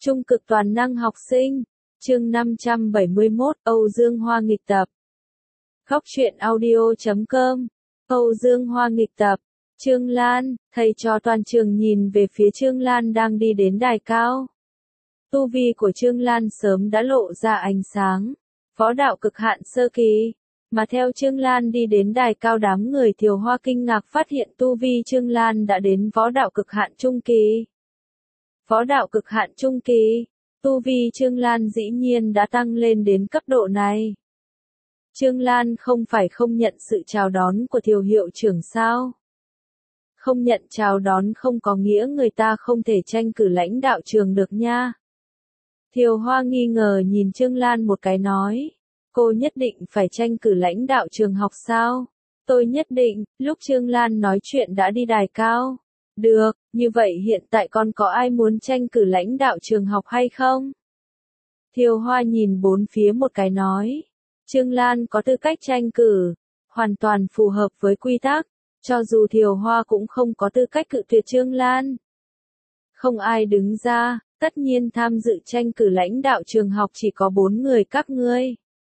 Trung cực toàn năng học sinh. Chương 571, Âu Dương Hoa nghịch tập. Góc truyện audio.com. Âu Dương Hoa nghịch tập. Trương Lan, thầy trò toàn trường nhìn về phía Trương Lan đang đi đến đài cao. Tu vi của Trương Lan sớm đã lộ ra ánh sáng. Võ đạo cực hạn sơ kỳ. Mà theo Trương Lan đi đến đài cao, đám người Thiều Hoa kinh ngạc phát hiện tu vi Trương Lan đã đến võ đạo cực hạn trung kỳ. Võ đạo cực hạn trung kỳ, tu vi Trương Lan dĩ nhiên đã tăng lên đến cấp độ này. Trương Lan không phải không nhận sự chào đón của Thiều hiệu trưởng sao? Không nhận chào đón không có nghĩa người ta không thể tranh cử lãnh đạo trường được nha. Thiều Hoa nghi ngờ nhìn Trương Lan một cái nói, cô nhất định phải tranh cử lãnh đạo trường học sao? Tôi nhất định. Lúc Trương Lan nói chuyện đã đi đài cao. Được, như vậy hiện tại còn có ai muốn tranh cử lãnh đạo trường học hay không? Thiều Hoa nhìn bốn phía một cái nói, Trương Lan có tư cách tranh cử, hoàn toàn phù hợp với quy tắc, cho dù Thiều Hoa cũng không có tư cách cự tuyệt Trương Lan. Không ai đứng ra, tất nhiên tham dự tranh cử lãnh đạo trường học chỉ có 4 người các ngươi.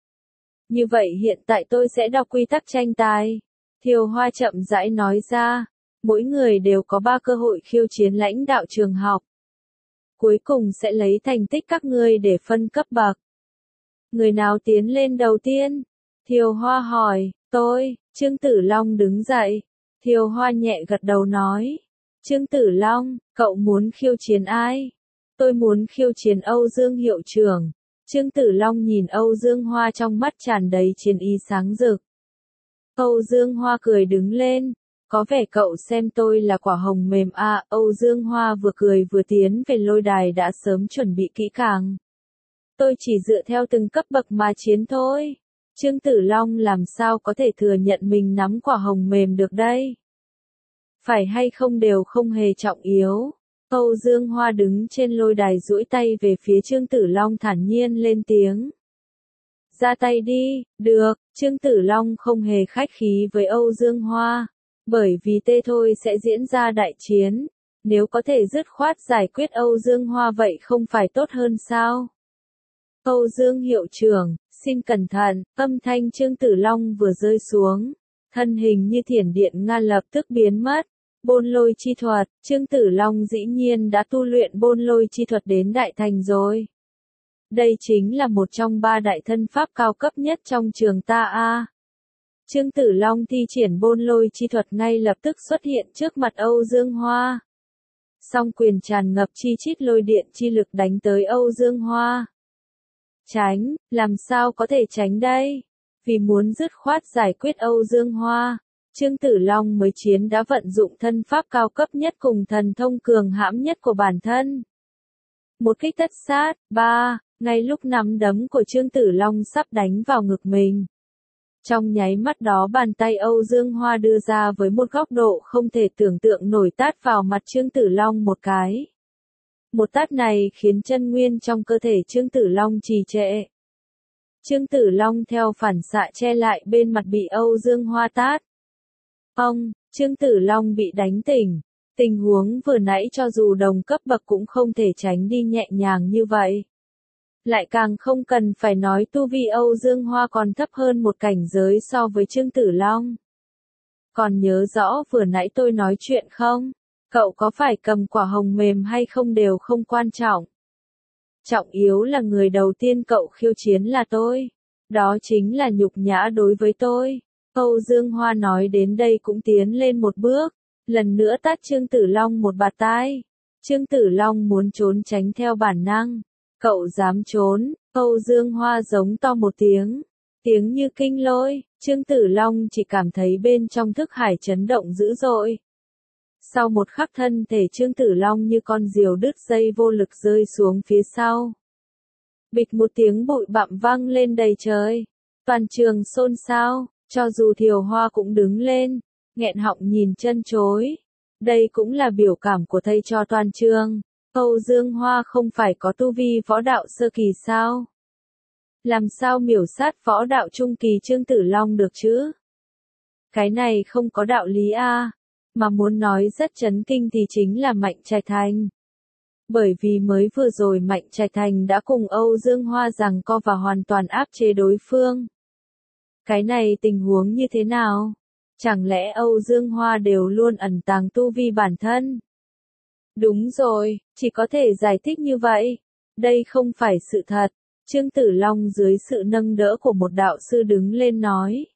Như vậy hiện tại tôi sẽ đọc quy tắc tranh tài. Thiều Hoa chậm rãi nói ra. Mỗi người đều có 3 cơ hội khiêu chiến lãnh đạo trường học. Cuối cùng sẽ lấy thành tích các ngươi để phân cấp bậc. Người nào tiến lên đầu tiên? Thiều Hoa hỏi, tôi. Trương Tử Long đứng dậy. Thiều Hoa nhẹ gật đầu nói, Trương Tử Long, cậu muốn khiêu chiến ai? Tôi muốn khiêu chiến Âu Dương hiệu trưởng. Trương Tử Long nhìn Âu Dương Hoa trong mắt tràn đầy chiến ý sáng rực. Âu Dương Hoa cười đứng lên. Có vẻ cậu xem tôi là quả hồng mềm à, Âu Dương Hoa vừa cười vừa tiến về lôi đài đã sớm chuẩn bị kỹ càng. Tôi chỉ dựa theo từng cấp bậc mà chiến thôi. Trương Tử Long làm sao có thể thừa nhận mình nắm quả hồng mềm được đây? Phải hay không đều không hề trọng yếu. Âu Dương Hoa đứng trên lôi đài duỗi tay về phía Trương Tử Long thản nhiên lên tiếng. Ra tay đi, được, Trương Tử Long không hề khách khí với Âu Dương Hoa. Bởi vì tê thôi sẽ diễn ra đại chiến, nếu có thể dứt khoát giải quyết Âu Dương Hoa vậy không phải tốt hơn sao? Âu Dương hiệu trưởng, xin cẩn thận, âm thanh Trương Tử Long vừa rơi xuống, thân hình như thiểm điện nga lập tức biến mất. Bôn lôi chi thuật, Trương Tử Long dĩ nhiên đã tu luyện bôn lôi chi thuật đến đại thành rồi. Đây chính là một trong 3 đại thân pháp cao cấp nhất trong trường ta a. Trương Tử Long thi triển bôn lôi chi thuật ngay lập tức xuất hiện trước mặt Âu Dương Hoa. Song quyền tràn ngập chi chít lôi điện chi lực đánh tới Âu Dương Hoa. Tránh, làm sao có thể tránh đây? Vì muốn dứt khoát giải quyết Âu Dương Hoa, Trương Tử Long mới chiến đã vận dụng thân pháp cao cấp nhất cùng thần thông cường hãm nhất của bản thân. Một kích tất sát, ngay lúc nắm đấm của Trương Tử Long sắp đánh vào ngực mình. Trong nháy mắt đó bàn tay Âu Dương Hoa đưa ra với một góc độ không thể tưởng tượng nổi tát vào mặt Trương Tử Long một cái. Một tát này khiến chân nguyên trong cơ thể Trương Tử Long trì trệ. Trương Tử Long theo phản xạ che lại bên mặt bị Âu Dương Hoa tát. Trương Tử Long bị đánh tỉnh. Tình huống vừa nãy cho dù đồng cấp bậc cũng không thể tránh đi nhẹ nhàng như vậy. Lại càng không cần phải nói tu vi Âu Dương Hoa còn thấp hơn một cảnh giới so với Trương Tử Long. Còn nhớ rõ vừa nãy tôi nói chuyện không? Cậu có phải cầm quả hồng mềm hay không đều không quan trọng. Trọng yếu là người đầu tiên cậu khiêu chiến là tôi. Đó chính là nhục nhã đối với tôi. Âu Dương Hoa nói đến đây cũng tiến lên một bước. Lần nữa tát Trương Tử Long một bạt tai. Trương Tử Long muốn trốn tránh theo bản năng. Cậu dám trốn, Âu Dương Hoa giống to một tiếng. Tiếng như kinh lôi, Trương Tử Long chỉ cảm thấy bên trong thức hải chấn động dữ dội. Sau một khắc thân thể Trương Tử Long như con diều đứt dây vô lực rơi xuống phía sau. Bịch một tiếng bụi bặm vang lên đầy trời. Toàn trường xôn xao, cho dù Thiều Hoa cũng đứng lên, nghẹn họng nhìn chân chối. Đây cũng là biểu cảm của thầy cho toàn trường. Âu Dương Hoa không phải có tu vi võ đạo sơ kỳ sao? Làm sao miểu sát võ đạo trung kỳ Trương Tử Long được chứ? Cái này không có đạo lý a. Mà muốn nói rất chấn kinh thì chính là Mạnh Trạch Thành. Bởi vì mới vừa rồi Mạnh Trạch Thành đã cùng Âu Dương Hoa giằng co và hoàn toàn áp chế đối phương. Cái này tình huống như thế nào? Chẳng lẽ Âu Dương Hoa đều luôn ẩn tàng tu vi bản thân? Đúng rồi, chỉ có thể giải thích như vậy. Đây không phải sự thật. Trương Tử Long dưới sự nâng đỡ của một đạo sư đứng lên nói.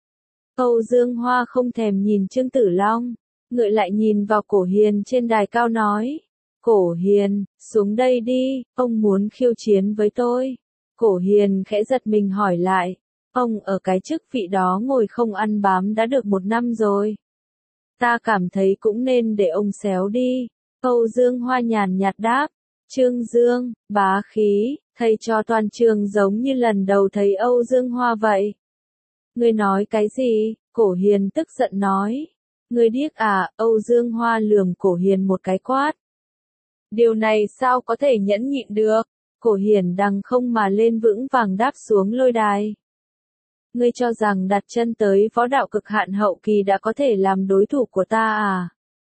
Âu Dương Hoa không thèm nhìn Trương Tử Long, ngược lại nhìn vào Cổ Hiền trên đài cao nói. Cổ Hiền, xuống đây đi, ông muốn khiêu chiến với tôi. Cổ Hiền khẽ giật mình hỏi lại. Ông ở cái chức vị đó ngồi không ăn bám đã được 1 năm rồi. Ta cảm thấy cũng nên để ông xéo đi. Âu Dương Hoa nhàn nhạt đáp. Trương Dương, bá khí, thầy cho toàn trường giống như lần đầu thấy Âu Dương Hoa vậy. Ngươi nói cái gì? Cổ Hiền tức giận nói. Ngươi điếc à? Âu Dương Hoa lườm Cổ Hiền một cái quát. Điều này sao có thể nhẫn nhịn được? Cổ Hiền đằng không mà lên vững vàng đáp xuống lôi đài. Ngươi cho rằng đặt chân tới võ đạo cực hạn hậu kỳ đã có thể làm đối thủ của ta à?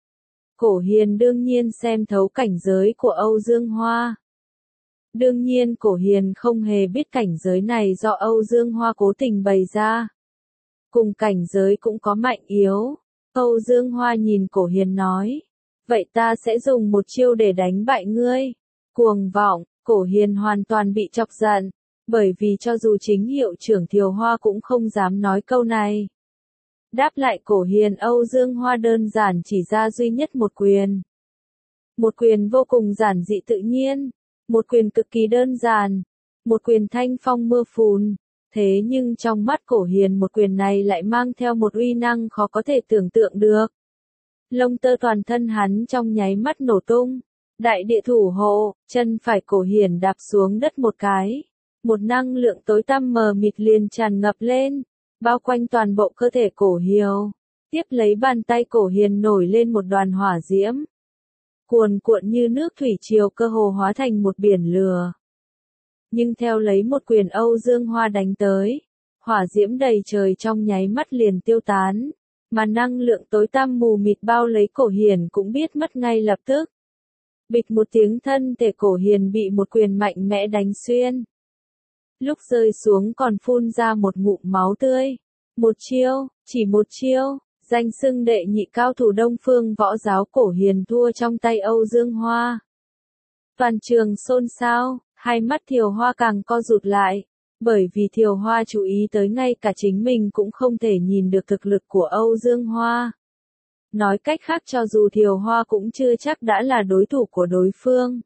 Cổ Hiền đương nhiên xem thấu cảnh giới của Âu Dương Hoa. Đương nhiên Cổ Hiền không hề biết cảnh giới này do Âu Dương Hoa cố tình bày ra. Cùng cảnh giới cũng có mạnh yếu. Âu Dương Hoa nhìn Cổ Hiền nói. Vậy ta sẽ dùng một chiêu để đánh bại ngươi. Cuồng vọng, Cổ Hiền hoàn toàn bị chọc giận. Bởi vì cho dù chính hiệu trưởng Thiều Hoa cũng không dám nói câu này. Đáp lại Cổ Hiền, Âu Dương Hoa đơn giản chỉ ra duy nhất một quyền. Một quyền vô cùng giản dị tự nhiên. Một quyền cực kỳ đơn giản. Một quyền thanh phong mưa phùn. Thế nhưng trong mắt Cổ Hiền một quyền này lại mang theo một uy năng khó có thể tưởng tượng được. Lông tơ toàn thân hắn trong nháy mắt nổ tung. Đại địa thủ hộ, chân phải Cổ Hiền đạp xuống đất một cái. Một năng lượng tối tăm mờ mịt liền tràn ngập lên, bao quanh toàn bộ cơ thể Cổ Hiền. Tiếp lấy bàn tay Cổ Hiền nổi lên một đoàn hỏa diễm. Cuồn cuộn như nước thủy triều cơ hồ hóa thành một biển lửa. Nhưng theo lấy một quyền Âu Dương Hoa đánh tới, hỏa diễm đầy trời trong nháy mắt liền tiêu tán, mà năng lượng tối tăm mù mịt bao lấy Cổ Hiền cũng biết mất ngay lập tức. Bịch một tiếng, thân thể Cổ Hiền bị một quyền mạnh mẽ đánh xuyên. Lúc rơi xuống còn phun ra một ngụm máu tươi. Một chiêu, chỉ một chiêu, danh xưng đệ nhị cao thủ Đông Phương võ giáo Cổ Hiền thua trong tay Âu Dương Hoa. Toàn trường xôn xao, hai mắt Thiều Hoa càng co rụt lại, bởi vì Thiều Hoa chú ý tới ngay cả chính mình cũng không thể nhìn được thực lực của Âu Dương Hoa. Nói cách khác cho dù Thiều Hoa cũng chưa chắc đã là đối thủ của đối phương.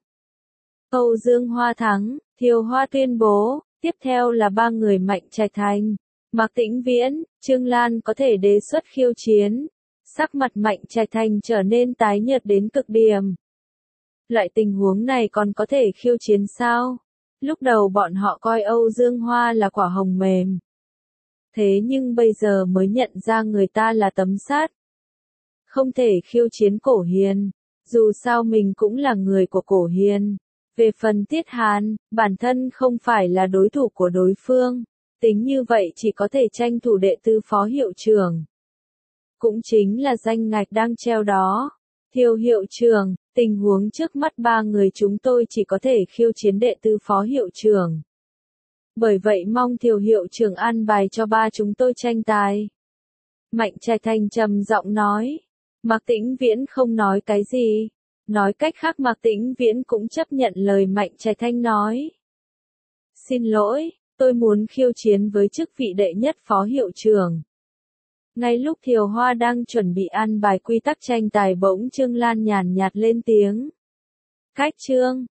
Âu Dương Hoa thắng, Thiều Hoa tuyên bố. Tiếp theo là 3 người Mạnh Trạch Thành, Mạc Tĩnh Viễn, Trương Lan có thể đề xuất khiêu chiến. Sắc mặt Mạnh Trạch Thành trở nên tái nhợt đến cực điểm. Loại tình huống này còn có thể khiêu chiến sao? Lúc đầu bọn họ coi Âu Dương Hoa là quả hồng mềm. Thế nhưng bây giờ mới nhận ra người ta là tấm sắt. Không thể khiêu chiến Cổ Hiền, dù sao mình cũng là người của Cổ Hiền. Về phần Tiết Hàn, bản thân không phải là đối thủ của đối phương, tính như vậy chỉ có thể tranh thủ đệ tư phó hiệu trưởng. Cũng chính là danh ngạch đang treo đó. Thiều hiệu trưởng, tình huống trước mắt 3 người chúng tôi chỉ có thể khiêu chiến đệ tư phó hiệu trưởng. Bởi vậy mong Thiều hiệu trưởng an bài cho 3 chúng tôi tranh tài. Mạnh Trạch Thành trầm giọng nói. Mạc Tĩnh Viễn không nói cái gì. Nói cách khác Mạc Tĩnh Viễn cũng chấp nhận lời Mạnh Trạch Thành nói. Xin lỗi, tôi muốn khiêu chiến với chức vị đệ nhất phó hiệu trưởng. Ngay lúc Thiều Hoa đang chuẩn bị an bài quy tắc tranh tài bỗng Trương Lan nhàn nhạt lên tiếng. Cách Trương,